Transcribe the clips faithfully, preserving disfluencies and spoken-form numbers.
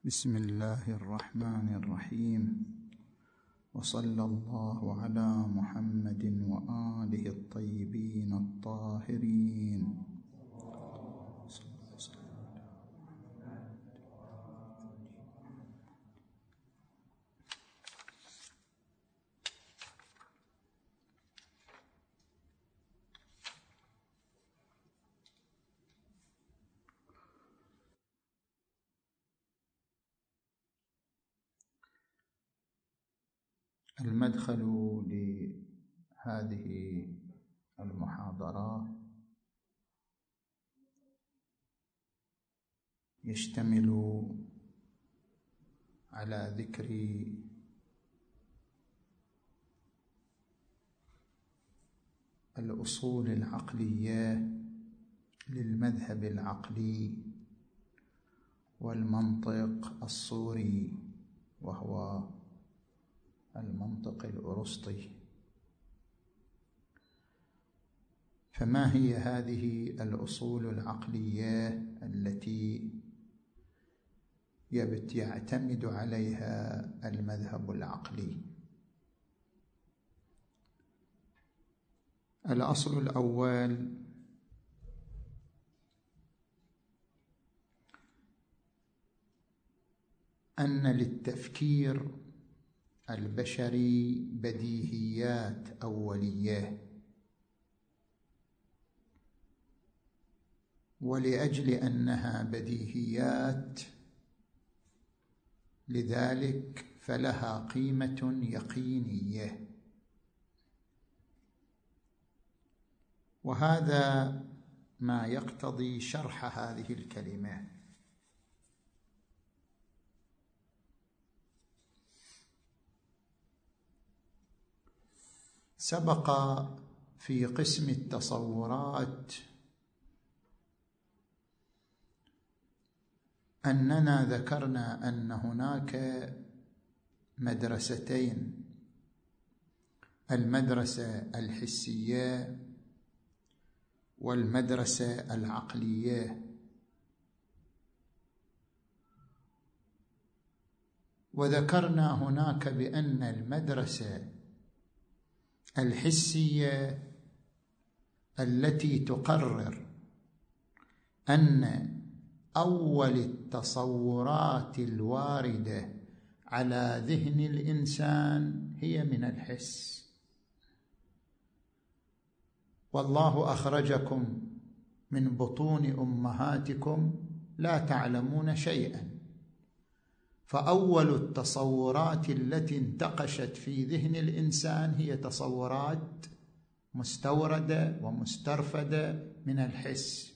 بسم الله الرحمن الرحيم، وصلى الله على محمد وآله الطيبين الطاهرين. المدخل لهذه المحاضرة يشتمل على ذكر الأصول العقلية للمذهب العقلي والمنطق الصوري، وهو المنطق الأرسطي. فما هي هذه الأصول العقلية التي يعتمد عليها المذهب العقلي؟ الأصل الأول أن للتفكير البشري بديهيات أولية، ولأجل أنها بديهيات لذلك فلها قيمة يقينية، وهذا ما يقتضي شرح هذه الكلمة. سبق في قسم التصورات أننا ذكرنا أن هناك مدرستين: المدرسة الحسية والمدرسة العقلية. وذكرنا هناك بأن المدرسة الحسية التي تقرر أن أول التصورات الواردة على ذهن الإنسان هي من الحس، والله أخرجكم من بطون أمهاتكم لا تعلمون شيئا، فأول التصورات التي انتقشت في ذهن الإنسان هي تصورات مستوردة ومسترفدة من الحس.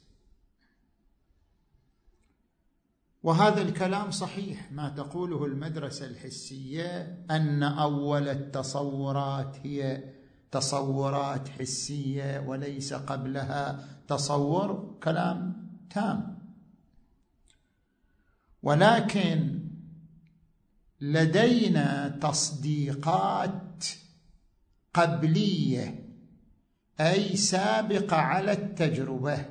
وهذا الكلام صحيح، ما تقوله المدرسة الحسية أن أول التصورات هي تصورات حسية وليس قبلها تصور، كلام تام. ولكن لدينا تصديقات قبلية، أي سابقة على التجربة.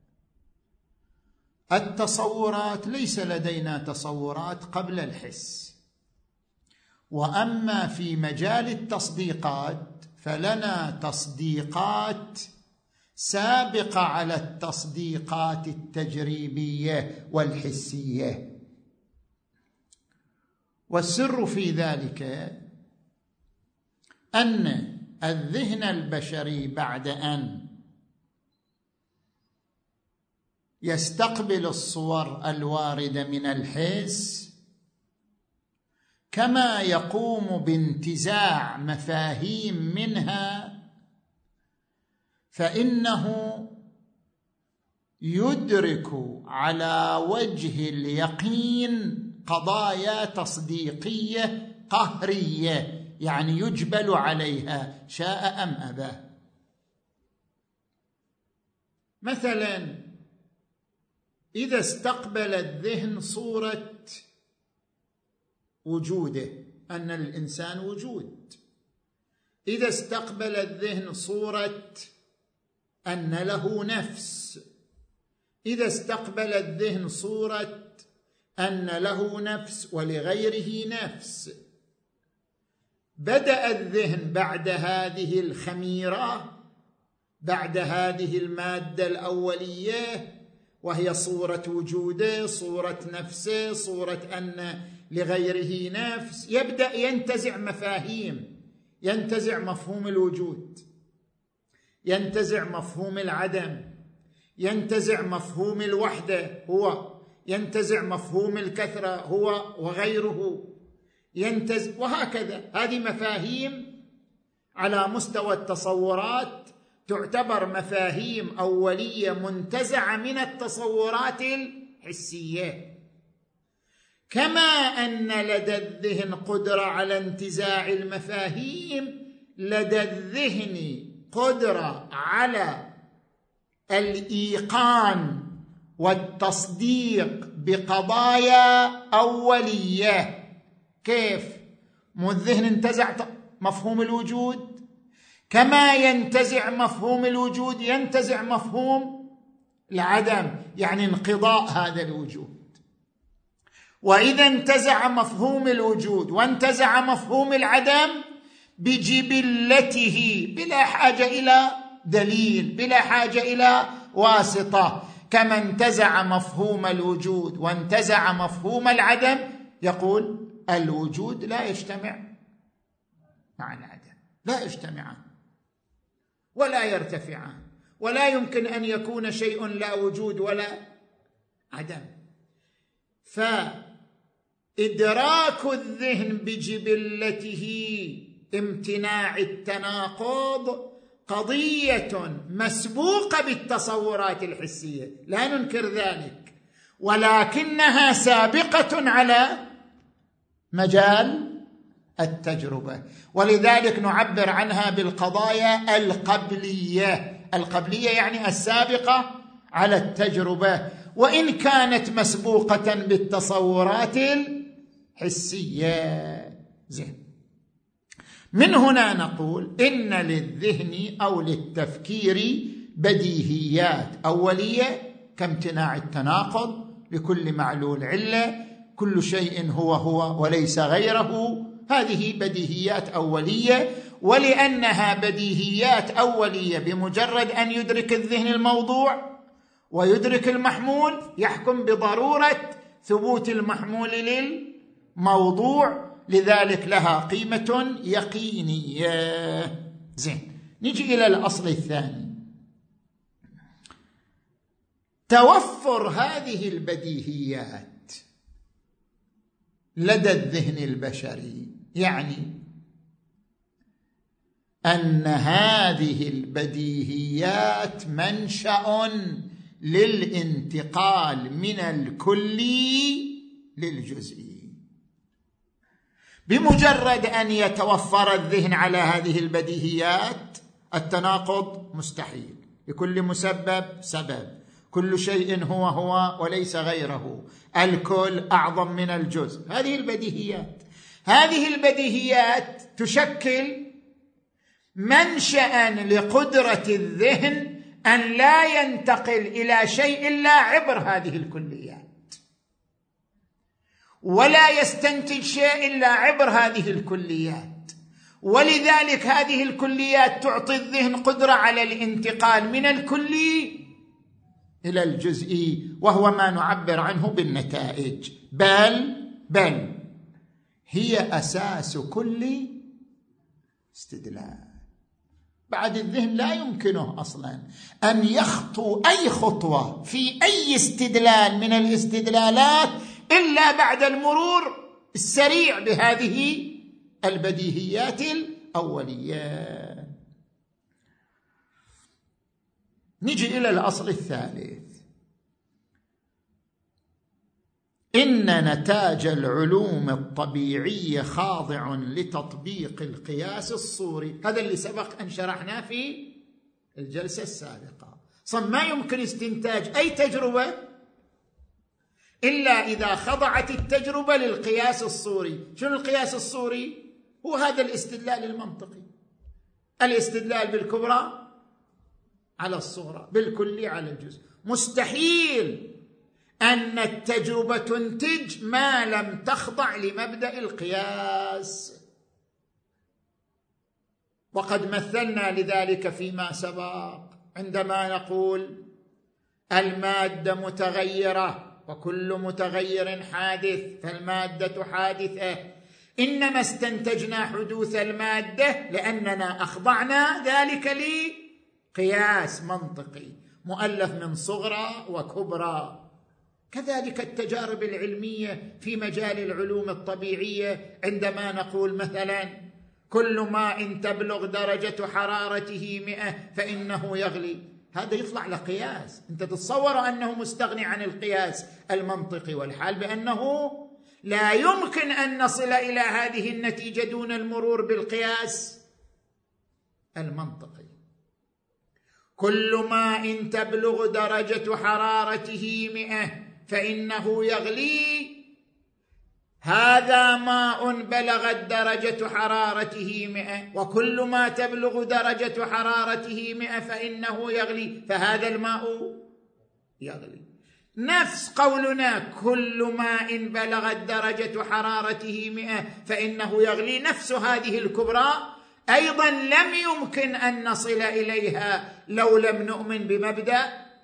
التصورات ليس لدينا تصورات قبل الحس، وأما في مجال التصديقات فلنا تصديقات سابقة على التصديقات التجريبية والحسية. والسر في ذلك أن الذهن البشري بعد أن يستقبل الصور الواردة من الحس، كما يقوم بانتزاع مفاهيم منها، فإنه يدرك على وجه اليقين قضايا تصديقية قهرية، يعني يجبل عليها شاء أم أبى. مثلا إذا استقبل الذهن صورة وجوده، أن الإنسان وجود، إذا استقبل الذهن صورة أن له نفس، إذا استقبل الذهن صورة أن له نفس ولغيره نفس. بدأ الذهن بعد هذه الخميرة، بعد هذه المادة الأولية وهي صورة وجوده، صورة نفسه، صورة أن لغيره نفس، يبدأ ينتزع مفاهيم، ينتزع مفهوم الوجود، ينتزع مفهوم العدم، ينتزع مفهوم الوحدة هو، ينتزع مفهوم الكثرة هو وغيره، ينتزع، وهكذا. هذه مفاهيم على مستوى التصورات تعتبر مفاهيم أولية منتزعة من التصورات الحسية. كما أن لدى الذهن قدرة على انتزاع المفاهيم، لدى الذهن قدرة على الإيقان والتصديق بقضايا أولية. كيف؟ مو الذهن انتزع مفهوم الوجود، كما ينتزع مفهوم الوجود ينتزع مفهوم العدم، يعني انقضاء هذا الوجود. وإذا انتزع مفهوم الوجود وانتزع مفهوم العدم بجبلته بلا حاجة إلى دليل، بلا حاجة إلى واسطة، كما انتزع مفهوم الوجود وانتزع مفهوم العدم، يقول الوجود لا يجتمع مع العدم، لا يجتمعان ولا يرتفعان، ولا يمكن أن يكون شيء لا وجود ولا عدم. فإدراك الذهن بجبلته امتناع التناقض قضية مسبوقة بالتصورات الحسية، لا ننكر ذلك، ولكنها سابقة على مجال التجربة، ولذلك نعبر عنها بالقضايا القبلية. القبلية يعني السابقة على التجربة، وإن كانت مسبوقة بالتصورات الحسية. زين، من هنا نقول إن للذهن أو للتفكير بديهيات أولية كامتناع التناقض لكل معلول علة، كل شيء هو هو وليس غيره، هذه بديهيات أولية. ولأنها بديهيات أولية، بمجرد أن يدرك الذهن الموضوع ويدرك المحمول يحكم بضرورة ثبوت المحمول للموضوع، لذلك لها قيمة يقينية. زين، نجي إلى الأصل الثاني. توفر هذه البديهيات لدى الذهن البشري يعني أن هذه البديهيات منشأ للانتقال من الكلي للجزئي. بمجرد أن يتوفر الذهن على هذه البديهيات التناقض مستحيل، لكل مسبب سبب، كل شيء هو هو وليس غيره، الكل أعظم من الجزء. هذه البديهيات هذه البديهيات تشكل منشأ لقدرة الذهن أن لا ينتقل إلى شيء إلا عبر هذه الكليات، ولا يستنتج شيء إلا عبر هذه الكليات. ولذلك هذه الكليات تعطي الذهن قدرة على الانتقال من الكلي إلى الجزئي، وهو ما نعبر عنه بالنتائج. بل بل هي أساس كل استدلال. بعد الذهن لا يمكنه أصلا أن يخطو أي خطوة في أي استدلال من الاستدلالات إلا بعد المرور السريع بهذه البديهيات الأولية. نجي إلى الأصل الثالث. إن نتاج العلوم الطبيعية خاضع لتطبيق القياس الصوري. هذا اللي سبق أن شرحناه في الجلسة السابقة. صم ما يمكن استنتاج أي تجربة إلا إذا خضعت التجربة للقياس الصوري. شنو القياس الصوري؟ هو هذا الاستدلال المنطقي، الاستدلال بالكبرى على الصغرى، بالكلي على الجزء. مستحيل أن التجربة تنتج ما لم تخضع لمبدأ القياس، وقد مثلنا لذلك فيما سبق عندما نقول المادة متغيرة وكل متغير حادث فالمادة حادثة، إنما استنتجنا حدوث المادة لأننا أخضعنا ذلك لقياس منطقي مؤلف من صغرى وكبرى. كذلك التجارب العلمية في مجال العلوم الطبيعية، عندما نقول مثلا كل ماء تبلغ درجة حرارته مئة فإنه يغلي، هذا يطلع لقياس. أنت تتصور أنه مستغني عن القياس المنطقي، والحال بأنه لا يمكن أن نصل إلى هذه النتيجة دون المرور بالقياس المنطقي. كل ماء تبلغ درجة حرارته مئة فإنه يغلي، هذا ماء بلغت درجة حرارته مئة، وكل ما تبلغ درجة حرارته مئة فإنه يغلي، فهذا الماء يغلي. نفس قولنا كل ماء بلغت درجة حرارته مئة فإنه يغلي، نفس هذه الكبرى أيضا لم يمكن أن نصل إليها لو لم نؤمن بمبدأ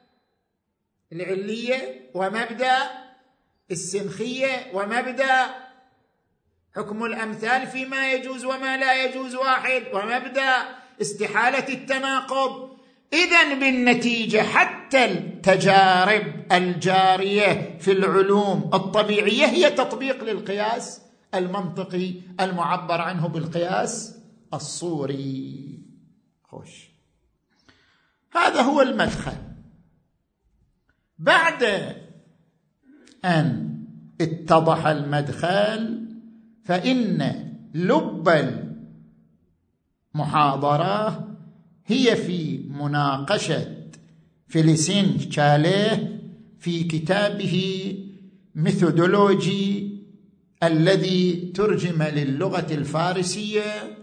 العلية ومبدأ السنخية ومبدأ حكم الأمثال فيما يجوز وما لا يجوز واحد ومبدأ استحالة التناقض. إذن بالنتيجة حتى التجارب الجارية في العلوم الطبيعية هي تطبيق للقياس المنطقي المعبر عنه بالقياس الصوري. خوش، هذا هو المدخل. بعد أن اتضح المدخل فإن لب المحاضرة هي في مناقشة فيليسين تشاليه في كتابه ميثودولوجي الذي ترجم للغة الفارسية،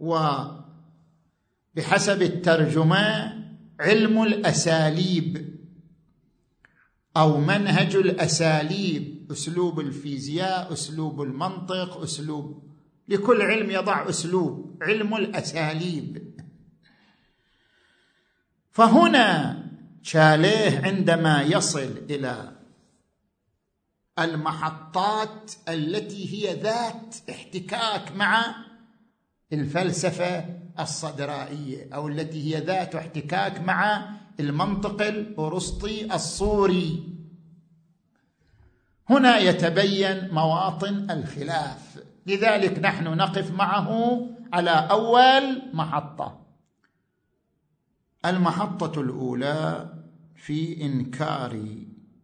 وبحسب الترجمة علم الأساليب أو منهج الأساليب، أسلوب الفيزياء، أسلوب المنطق، أسلوب، لكل علم يضع أسلوب، علم الأساليب. فهنا تشاليه عندما يصل إلى المحطات التي هي ذات احتكاك مع الفلسفة الصدرائية أو التي هي ذات احتكاك مع المنطق الأرسطي الصوري، هنا يتبين مواطن الخلاف. لذلك نحن نقف معه على أول محطة. المحطة الأولى في إنكار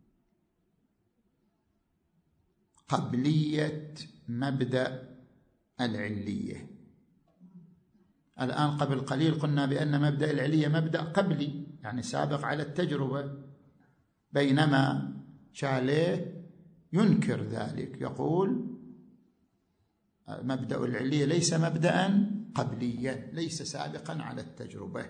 قبلية مبدأ العلية. الآن قبل قليل قلنا بأن مبدأ العلية مبدأ قبلي، يعني سابق على التجربة، بينما تشاليه ينكر ذلك، يقول مبدأ العلية ليس مبدأ قبليا، ليس سابقا على التجربة.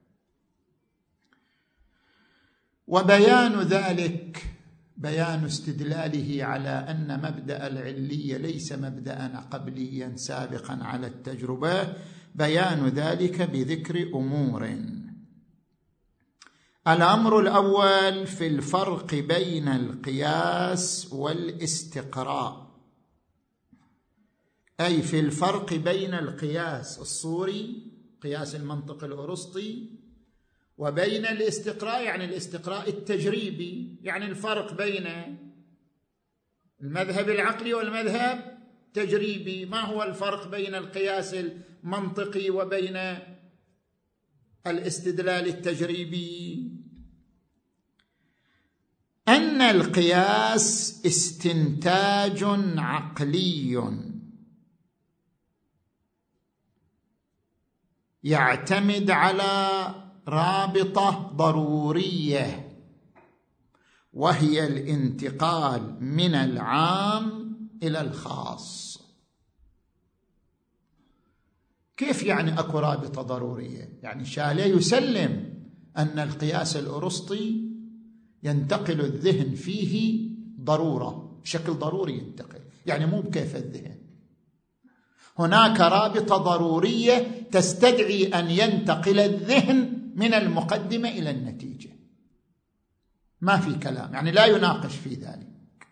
وبيان ذلك، بيان استدلاله على أن مبدأ العلية ليس مبدأ قبليا سابقا على التجربة، بيان ذلك بذكر أمور. الأمر الأول في الفرق بين القياس والاستقراء، أي في الفرق بين القياس الصوري، قياس المنطق الأرسطي، وبين الاستقراء، يعني الاستقراء التجريبي، يعني الفرق بين المذهب العقلي والمذهب التجريبي. ما هو الفرق بين القياس المنطقي وبين الاستدلال التجريبي؟ أن القياس استنتاج عقلي يعتمد على رابطة ضرورية، وهي الانتقال من العام إلى الخاص. كيف يعني أكو رابطة ضرورية؟ يعني شاليه يسلم أن القياس الأرسطي ينتقل الذهن فيه ضرورة، بشكل ضروري ينتقل، يعني مو بكيف الذهن. هناك رابطة ضرورية تستدعي أن ينتقل الذهن من المقدمة إلى النتيجة، ما في كلام، يعني لا يناقش في ذلك.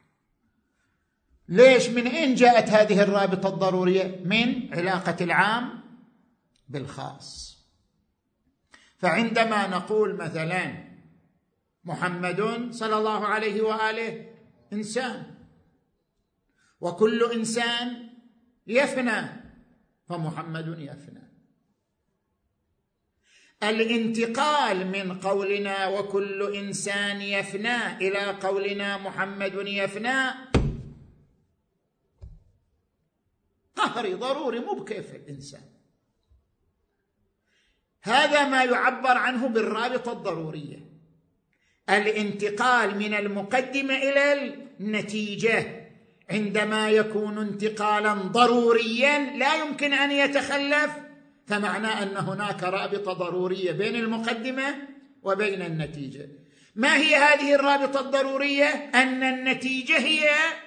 ليش؟ من أين جاءت هذه الرابطة الضرورية؟ من علاقة العام بالخاص. فعندما نقول مثلا محمد صلى الله عليه وآله إنسان، وكل إنسان يفنى، فمحمد يفنى. الانتقال من قولنا وكل إنسان يفنى إلى قولنا محمد يفنى قهري ضروري، مو بكيف الإنسان. هذا ما يعبر عنه بالرابطة الضرورية، الانتقال من المقدمة إلى النتيجة. عندما يكون انتقالا ضروريا لا يمكن أن يتخلف، فمعناه أن هناك رابطة ضرورية بين المقدمة وبين النتيجة. ما هي هذه الرابطة الضرورية؟ أن النتيجة هي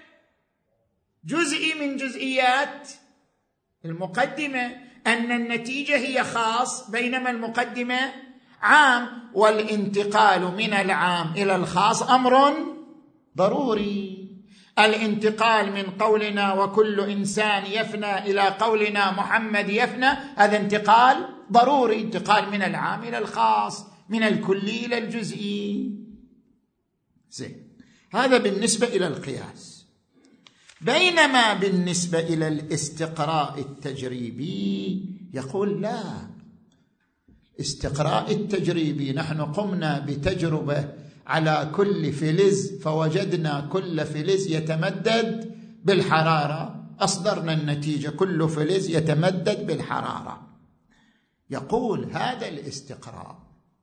جزء من جزئيات المقدمة، أن النتيجة هي خاص بينما المقدمة عام، والانتقال من العام إلى الخاص أمر ضروري. الانتقال من قولنا وكل إنسان يفنى إلى قولنا محمد يفنى هذا انتقال ضروري، انتقال من العام إلى الخاص، من الكلي إلى الجزئي. زين، هذا بالنسبة إلى القياس. بينما بالنسبة إلى الاستقراء التجريبي يقول لا، استقراء التجريبي نحن قمنا بتجربة على كل فلز فوجدنا كل فلز يتمدد بالحرارة، أصدرنا النتيجة كل فلز يتمدد بالحرارة. يقول هذا الاستقراء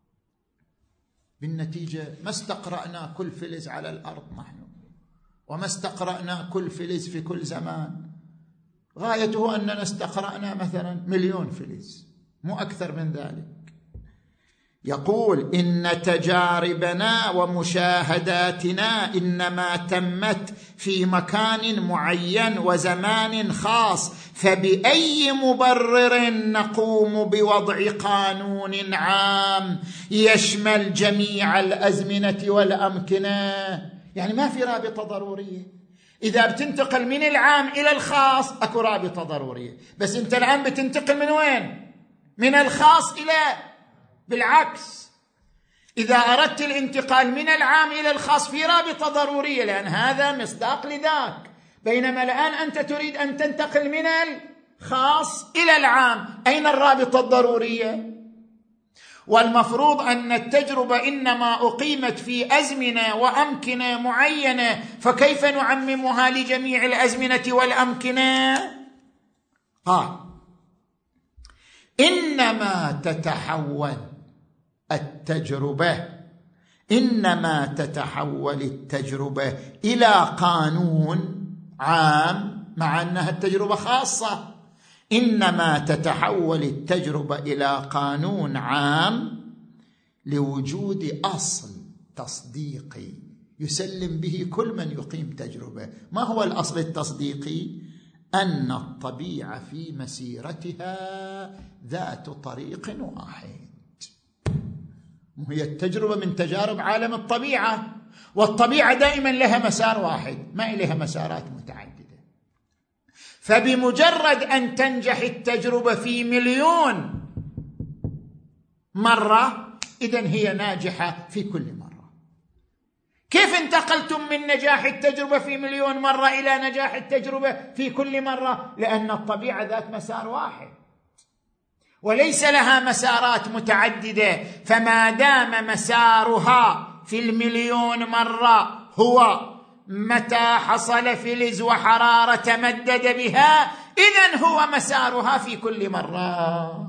بالنتيجة ما استقرأنا كل فلز على الأرض نحن، وما استقرأنا كل فلز في كل زمان، غايته أننا استقرأنا مثلا مليون فلز، مو أكثر من ذلك. يقول إن تجاربنا ومشاهداتنا إنما تمت في مكان معين وزمان خاص، فبأي مبرر نقوم بوضع قانون عام يشمل جميع الأزمنة والأمكنة؟ يعني ما في رابطة ضرورية. إذا بتنتقل من العام إلى الخاص أكو رابطة ضرورية، بس أنت الآن بتنتقل من وين؟ من الخاص إلى، بالعكس، إذا أردت الانتقال من العام إلى الخاص في رابطة ضرورية، لأن هذا مصداق لذاك. بينما الآن أنت تريد أن تنتقل من الخاص إلى العام، أين الرابطة الضرورية؟ والمفروض أن التجربة إنما أقيمت في أزمنة وأمكنة معينة، فكيف نعممها لجميع الأزمنة والأمكنة؟ قال إنما تتحول التجربة إنما تتحول التجربة إلى قانون عام، مع أنها التجربة خاصة. إنما تتحول التجربة إلى قانون عام لوجود أصل تصديقي يسلم به كل من يقيم تجربة. ما هو الأصل التصديقي؟ أن الطبيعة في مسيرتها ذات طريق واحد. وهي التجربة من تجارب عالم الطبيعة، والطبيعة دائما لها مسار واحد، ما لها مسارات متعددة. فبمجرد أن تنجح التجربة في مليون مرة إذن هي ناجحة في كل مرة. كيف انتقلتم من نجاح التجربة في مليون مرة إلى نجاح التجربة في كل مرة؟ لأن الطبيعة ذات مسار واحد وليس لها مسارات متعددة. فما دام مسارها في المليون مرة هو متى حصل فلز وحرارة تمدد بها، إذن هو مسارها في كل مرة.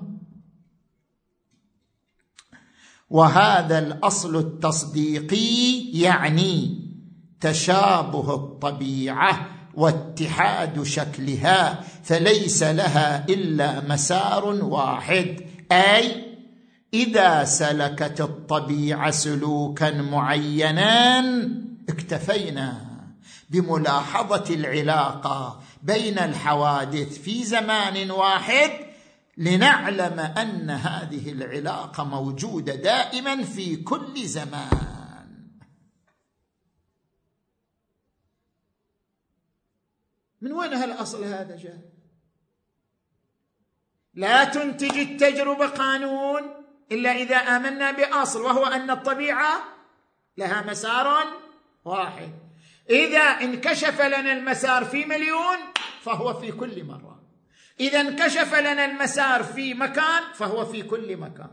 وهذا الأصل التصديقي يعني تشابه الطبيعة واتحاد شكلها، فليس لها إلا مسار واحد. أي إذا سلكت الطبيعة سلوكا معينا اكتفينا، بملاحظة العلاقة بين الحوادث في زمان واحد لنعلم أن هذه العلاقة موجودة دائما في كل زمان. من وين هالأصل هذا جاء؟ لا تنتج التجربة قانون إلا إذا آمنا بأصل، وهو أن الطبيعة لها مسار واحد. إذا انكشف لنا المسار في مليون فهو في كل مرة، إذا انكشف لنا المسار في مكان فهو في كل مكان.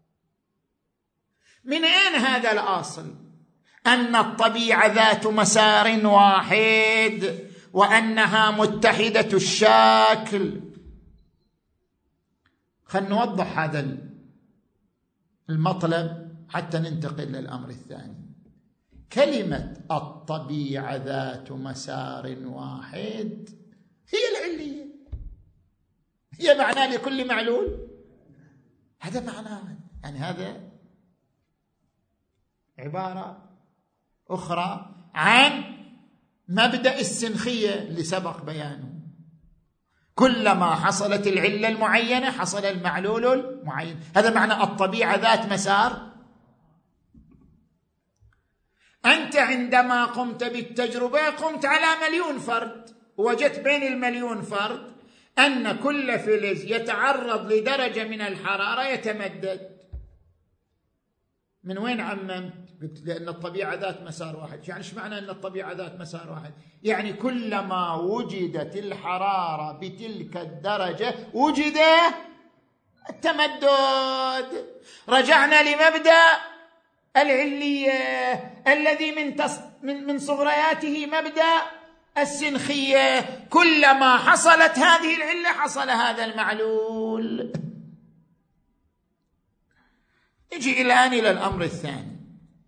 من أين هذا الأصل؟ أن الطبيعة ذات مسار واحد وأنها متحدة الشكل. خلنا نوضح هذا المطلب حتى ننتقل للأمر الثاني. كلمة الطبيعة ذات مسار واحد هي العلية، هي معنى لكل معلول. هذا معناه، يعني هذا عبارة أخرى عن مبدأ السنخية اللي سبق بيانه. كلما حصلت العلة المعينة حصل المعلول المعين. هذا معنى الطبيعة ذات مسار. أنت عندما قمت بالتجربة قمت على مليون فرد، وجدت بين المليون فرد أن كل فلز يتعرض لدرجة من الحرارة يتمدد. من وين عممت؟ قلت لأن الطبيعة ذات مسار واحد. يعني ايش معنى أن الطبيعة ذات مسار واحد؟ يعني كلما وجدت الحرارة بتلك الدرجة وجد التمدد. رجعنا لمبدأ العلية الذي من تص... من من صغرياته مبدأ السنخية. كلما حصلت هذه العلة حصل هذا المعلول. نجي الآن إلى الأمر الثاني.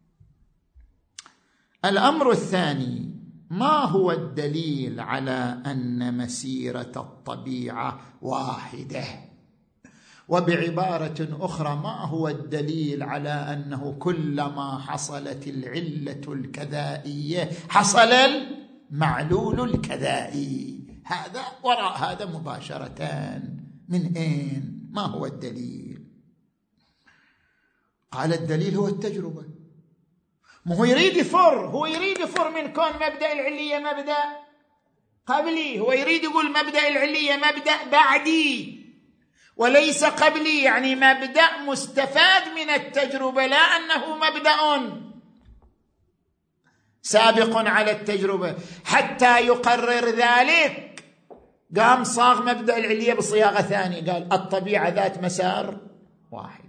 الأمر الثاني: ما هو الدليل على أن مسيرة الطبيعة واحدة؟ وبعبارة أخرى، ما هو الدليل على أنه كلما حصلت العلة الكذائية حصل المعلول الكذائي؟ هذا وراء هذا مباشرة. من أين؟ ما هو الدليل؟ قال الدليل هو التجربة. ما هو يريد يفر، هو يريد يفر من كون مبدأ العلية مبدأ قبلي. هو يريد يقول مبدأ العلية مبدأ بعدي وليس قبلي، يعني مبدأ مستفاد من التجربة، لا أنه مبدأ سابق على التجربة. حتى يقرر ذلك قام صاغ مبدأ العلية بصياغة ثانية، قال الطبيعة ذات مسار واحد.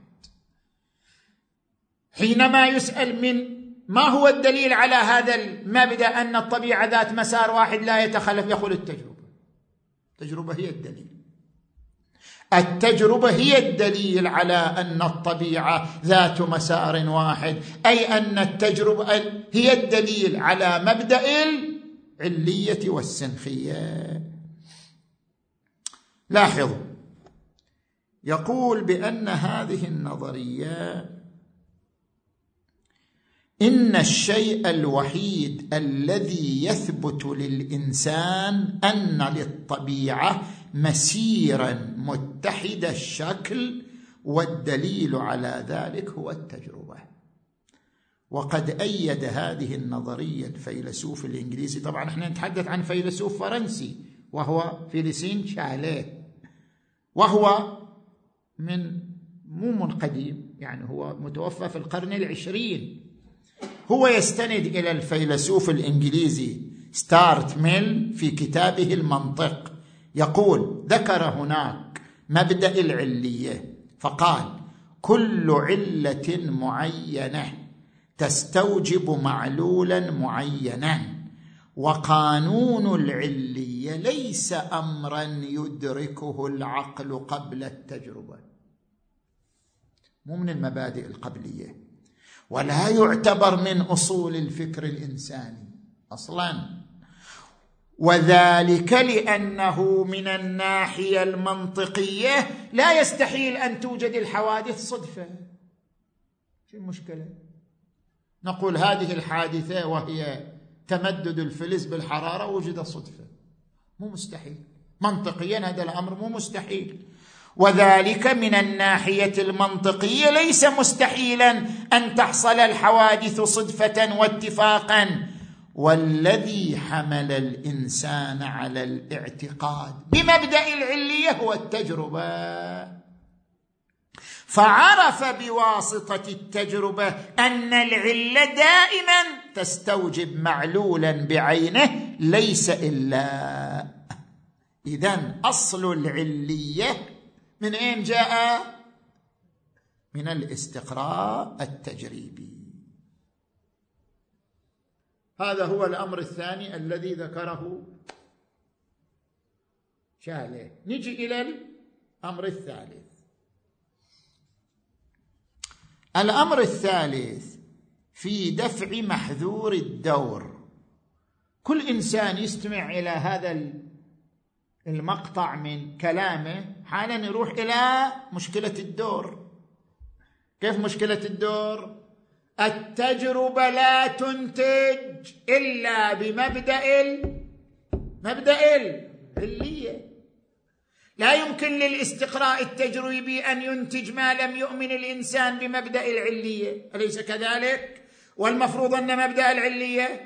حينما يسأل من ما هو الدليل على هذا المبدأ أن الطبيعة ذات مسار واحد لا يتخلف، يقول التجربة. التجربة هي الدليل. التجربة هي الدليل على أن الطبيعة ذات مسار واحد، أي أن التجربة هي الدليل على مبدأ العلية والسنخية. لاحظوا، يقول بأن هذه النظرية إن الشيء الوحيد الذي يثبت للإنسان أن للطبيعة مسيرا متحد الشكل، والدليل على ذلك هو التجربة. وقد أيد هذه النظرية الفيلسوف الإنجليزي، طبعا احنا نتحدث عن فيلسوف فرنسي وهو فيلسين شاليه، وهو من مو من قديم، يعني هو متوفى في القرن العشرين. هو يستند إلى الفيلسوف الإنجليزي ستارت ميل في كتابه المنطق، يقول ذكر هناك مبدأ العلية فقال: كل علة معينة تستوجب معلولا معينا، وقانون العلية ليس أمرا يدركه العقل قبل التجربة. مو من المبادئ القبلية، ولا يعتبر من أصول الفكر الإنساني أصلاً. وذلك لأنه من الناحية المنطقية لا يستحيل أن توجد الحوادث صدفة. شو المشكلة؟ نقول هذه الحادثة وهي تمدد الفلز بالحرارة وجد صدفة، مو مستحيل منطقيا، هذا الأمر مو مستحيل. وذلك من الناحية المنطقية ليس مستحيلا أن تحصل الحوادث صدفة واتفاقا. والذي حمل الإنسان على الاعتقاد بمبدأ العلية هو التجربة، فعرف بواسطة التجربة أن العلة دائما تستوجب معلولا بعينه ليس إلا. إذن أصل العلية من أين جاء؟ من الاستقراء التجريبي. هذا هو الأمر الثاني الذي ذكره شاليه. نجي إلى الأمر الثالث. الأمر الثالث في دفع محذور الدور. كل إنسان يستمع إلى هذا المقطع من كلامه حالا يروح إلى مشكلة الدور. كيف مشكلة الدور؟ التجربة لا تنتج إلا بمبدأ ال... مبدأ العلية. لا يمكن للاستقراء التجريبي أن ينتج ما لم يؤمن الإنسان بمبدأ العلية، أليس كذلك؟ والمفروض أن مبدأ العلية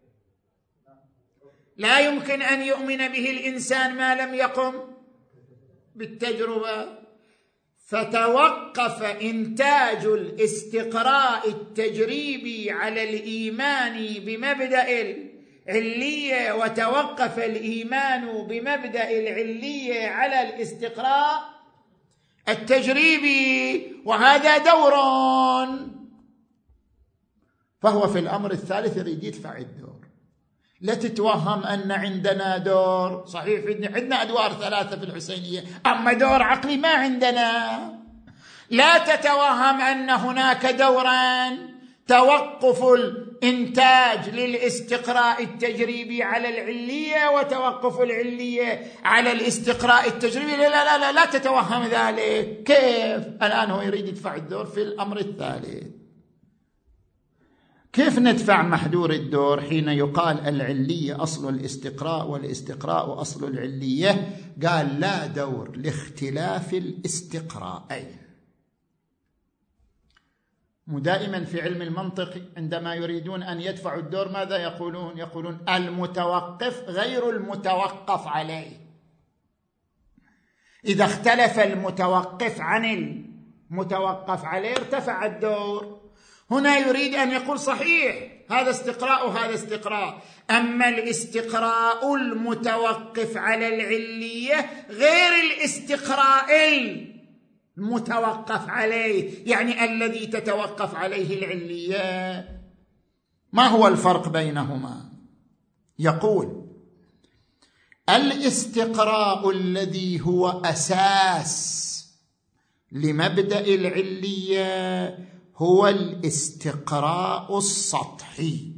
لا يمكن أن يؤمن به الإنسان ما لم يقم بالتجربة. فتوقف إنتاج الاستقراء التجريبي على الإيمان بمبدأ العلية، وتوقف الإيمان بمبدأ العلية على الاستقراء التجريبي، وهذا دور. فهو في الأمر الثالث يريد يدفع الدور. لا تتوهم أن عندنا دور، صحيح عندنا أدوار ثلاثة في الحسينية، أما دور عقلي ما عندنا. لا تتوهم أن هناك دورا توقف الإنتاج للاستقراء التجريبي على العلية وتوقف العلية على الاستقراء التجريبي. لا لا لا لا تتوهم ذلك. كيف؟ الآن هو يريد يدفع الدور في الأمر الثالث. كيف ندفع محذور الدور حين يقال العلية أصل الاستقراء والاستقراء أصل العلية؟ قال لا دور لاختلاف الاستقراءين. ودائما في علم المنطق عندما يريدون أن يدفعوا الدور ماذا يقولون؟ يقولون المتوقف غير المتوقف عليه. إذا اختلف المتوقف عن المتوقف عليه ارتفع الدور. هنا يريد أن يقول صحيح هذا استقراء وهذا استقراء، أما الاستقراء المتوقف على العلية غير الاستقراء المتوقف عليه، يعني الذي تتوقف عليه العلية. ما هو الفرق بينهما؟ يقول الاستقراء الذي هو أساس لمبدأ العلية هو الاستقراء السطحي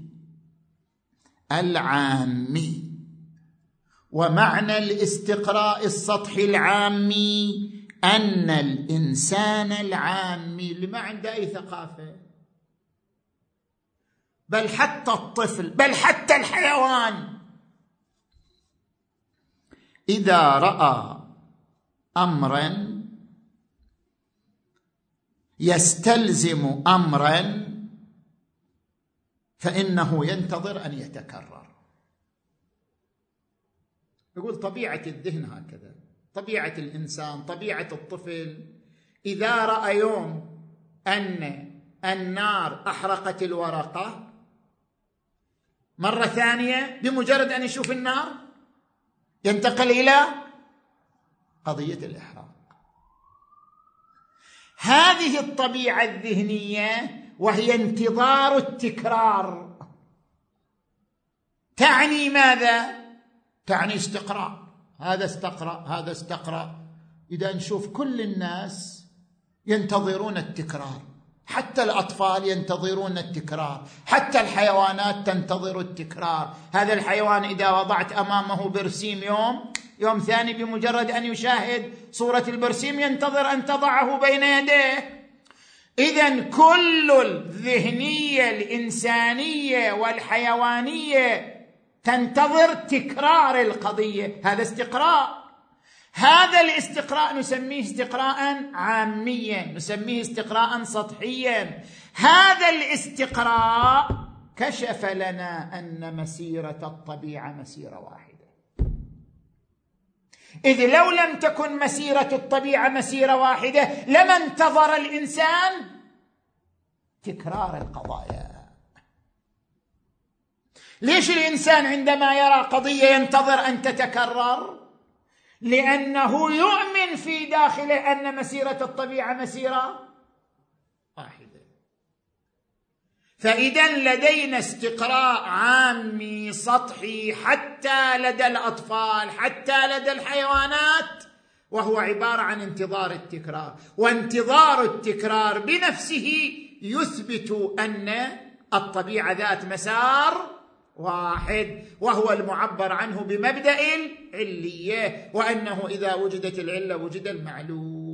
العامي. ومعنى الاستقراء السطحي العامي أن الإنسان العامي اللي ما عنده أي ثقافة، بل حتى الطفل، بل حتى الحيوان، إذا رأى أمرا يستلزم أمرا فإنه ينتظر أن يتكرر. يقول طبيعة الذهن هكذا، طبيعة الإنسان، طبيعة الطفل. إذا رأى يوم أن النار أحرقت الورقة، مرة ثانية بمجرد أن يشوف النار ينتقل إلى قضية الإحراق. هذه الطبيعة الذهنية وهي انتظار التكرار تعني ماذا؟ تعني استقراء. هذا استقرأ، هذا استقرأ. إذا نشوف كل الناس ينتظرون التكرار، حتى الأطفال ينتظرون التكرار، حتى الحيوانات تنتظر التكرار. هذا الحيوان إذا وضعت أمامه برسيم يوم يوم ثاني بمجرد أن يشاهد صورة البرسيم ينتظر أن تضعه بين يديه. إذن كل الذهنية الإنسانية والحيوانية تنتظر تكرار القضية. هذا استقراء. هذا الاستقراء نسميه استقراء عاميا، نسميه استقراء سطحيا. هذا الاستقراء كشف لنا أن مسيرة الطبيعة مسيرة واحدة، إذ لو لم تكن مسيرة الطبيعة مسيرة واحدة لما انتظر الإنسان تكرار القضايا. ليش الإنسان عندما يرى قضية ينتظر أن تتكرر؟ لأنه يؤمن في داخله أن مسيرة الطبيعة مسيرة واحدة. فإذا لدينا استقراء عامي سطحي حتى لدى الأطفال، حتى لدى الحيوانات، وهو عبارة عن انتظار التكرار. وانتظار التكرار بنفسه يثبت أن الطبيعة ذات مسار واحد، وهو المعبر عنه بمبدأ العلية، وأنه إذا وجدت العلة وجد المعلول.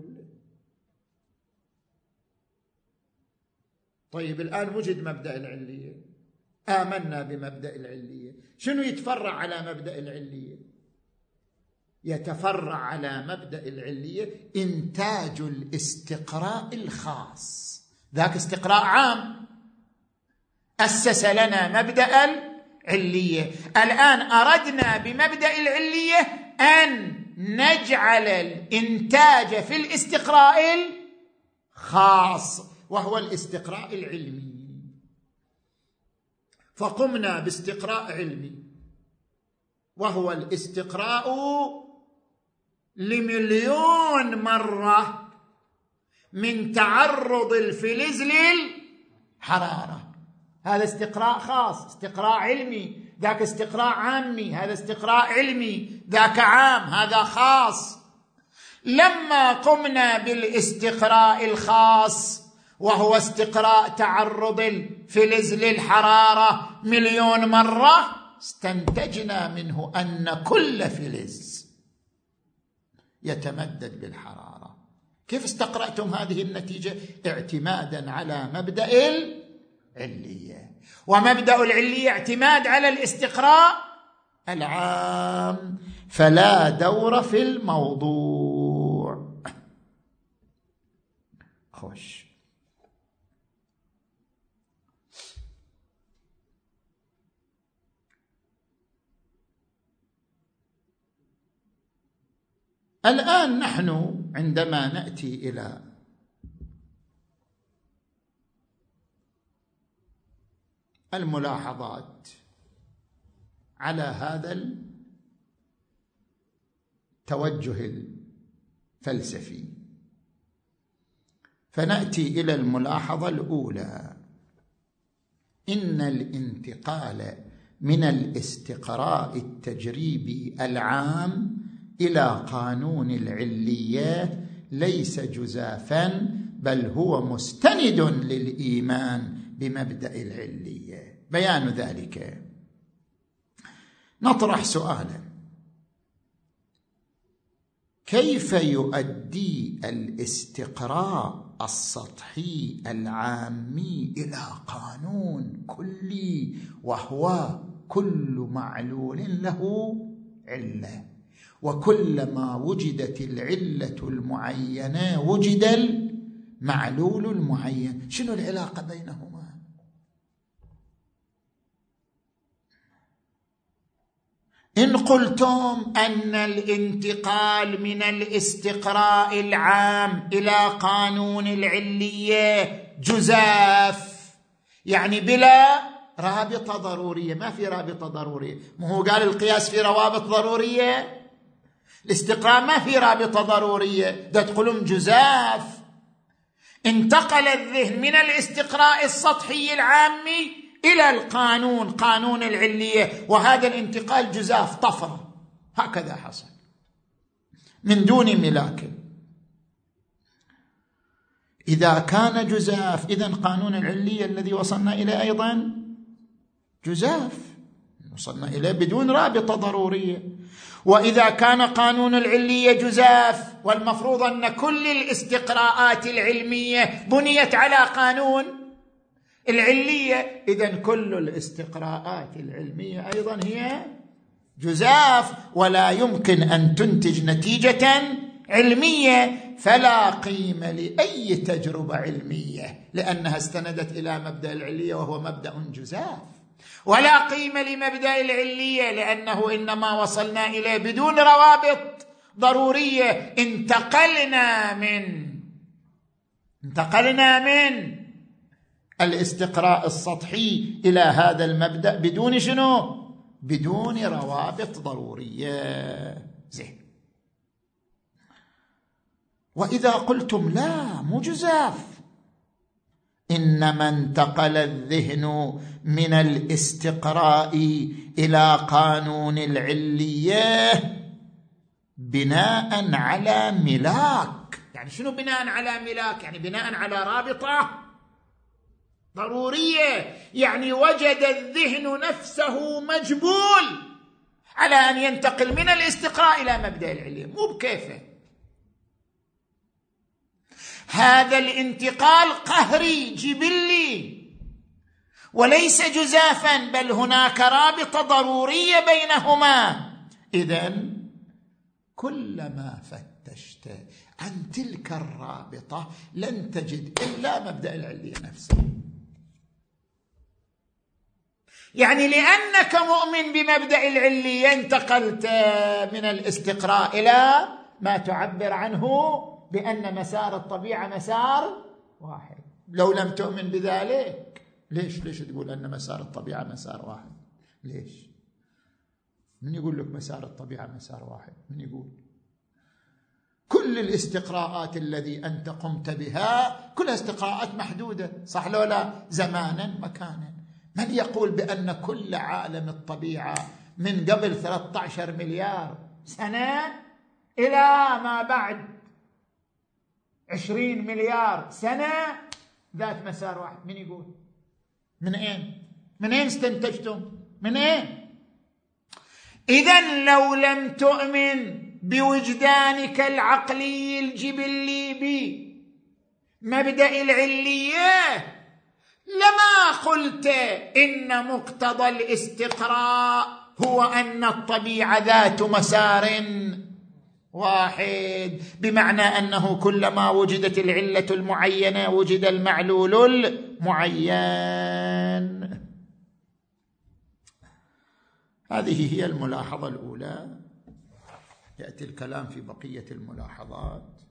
طيب الآن وجد مبدأ العلية، آمنا بمبدأ العلية، شنو يتفرع على مبدأ العلية؟ يتفرع على مبدأ العلية إنتاج الاستقراء الخاص. ذاك استقراء عام أسس لنا مبدأ العلية. الآن أردنا بمبدأ العلية أن نجعل الإنتاج في الاستقراء الخاص، وهو الاستقراء العلمي. فقمنا باستقراء علمي، وهو الاستقراء لمليون مرة من تعرض الفلز للحرارة. هذا استقراء خاص، استقراء علمي. ذاك استقراء عامي، هذا استقراء علمي. ذاك عام، هذا خاص. لما قمنا بالاستقراء الخاص وهو استقراء تعرض الفلز للحرارة مليون مرة، استنتجنا منه أن كل فلز يتمدد بالحرارة. كيف استقرأتم هذه النتيجة؟ اعتمادا على مبدأ العلية. ومبدأ العلية اعتماد على الاستقراء العام، فلا دور في الموضوع. خوش. الآن نحن عندما نأتي إلى الملاحظات على هذا التوجه الفلسفي، فنأتي إلى الملاحظة الأولى: إن الانتقال من الاستقراء التجريبي العام إلى قانون العلية ليس جزافا، بل هو مستند للإيمان بمبدأ العلية. بيان ذلك: نطرح سؤالا: كيف يؤدي الاستقراء السطحي العامي إلى قانون كلي، وهو كل معلول له علة، وكلما وجدت العلة المعينة وجد المعلول المعين؟ شنو العلاقة بينهما؟ إن قلتم أن الانتقال من الاستقراء العام إلى قانون العلية جزاف، يعني بلا رابطة ضرورية. ما في رابطة ضرورية، ما هو قال القياس في روابط ضرورية، الاستقراء ما في رابطة ضرورية، ده تقولون جزاف. انتقل الذهن من الاستقراء السطحي العامي إلى القانون، قانون العلية، وهذا الانتقال جزاف، طفرة، هكذا حصل من دون ملاك. إذا كان جزاف إذن قانون العلية الذي وصلنا إليه أيضا جزاف. وصلنا إليه بدون رابطة ضرورية. وإذا كان قانون العلية جزاف، والمفروض أن كل الاستقراءات العلمية بنيت على قانون العلية، إذن كل الاستقراءات العلمية أيضا هي جزاف، ولا يمكن أن تنتج نتيجة علمية، فلا قيمة لأي تجربة علمية لأنها استندت إلى مبدأ العلية وهو مبدأ جزاف، ولا قيمة لمبدأ العلية لأنه إنما وصلنا إليه بدون روابط ضرورية. انتقلنا من انتقلنا من الاستقراء السطحي إلى هذا المبدأ بدون شنو؟ بدون روابط ضرورية. زين. وإذا قلتم لا مو جزاف، إنما انتقل الذهن من الاستقراء إلى قانون العلية بناء على ملاك. يعني شنو بناء على ملاك؟ يعني بناء على رابطة ضرورية. يعني وجد الذهن نفسه مجبول على أن ينتقل من الاستقراء إلى مبدأ العلية، مو بكيفه. هذا الانتقال قهري جبلي وليس جزافا، بل هناك رابطة ضرورية بينهما. إذن كلما فتشت عن تلك الرابطة لن تجد إلا مبدأ العلية نفسه. يعني لأنك مؤمن بمبدأ العلية انتقلت من الاستقراء إلى ما تعبر عنه بأن مسار الطبيعة مسار واحد. لو لم تؤمن بذلك ليش ليش تقول أن مسار الطبيعة مسار واحد؟ ليش؟ من يقول لك مسار الطبيعة مسار واحد؟ من يقول؟ كل الاستقراءات الذي أنت قمت بها كلها استقراءات محدودة، صح لو لا؟ زمانا مكانا. من يقول بأن كل عالم الطبيعة من قبل ثلاثة عشر مليار سنة إلى ما بعد عشرين مليار سنة ذات مسار واحد؟ من يقول؟ من أين؟ من أين استنتجتم؟ من أين؟ إذن لو لم تؤمن بوجدانك العقلي الجبلي بمبدأ العلية لما قلت إن مقتضى الاستقراء هو أن الطبيعة ذات مسار واحد، بمعنى أنه كلما وجدت العلة المعينة وجد المعلول المعين. هذه هي الملاحظة الأولى. يأتي الكلام في بقية الملاحظات.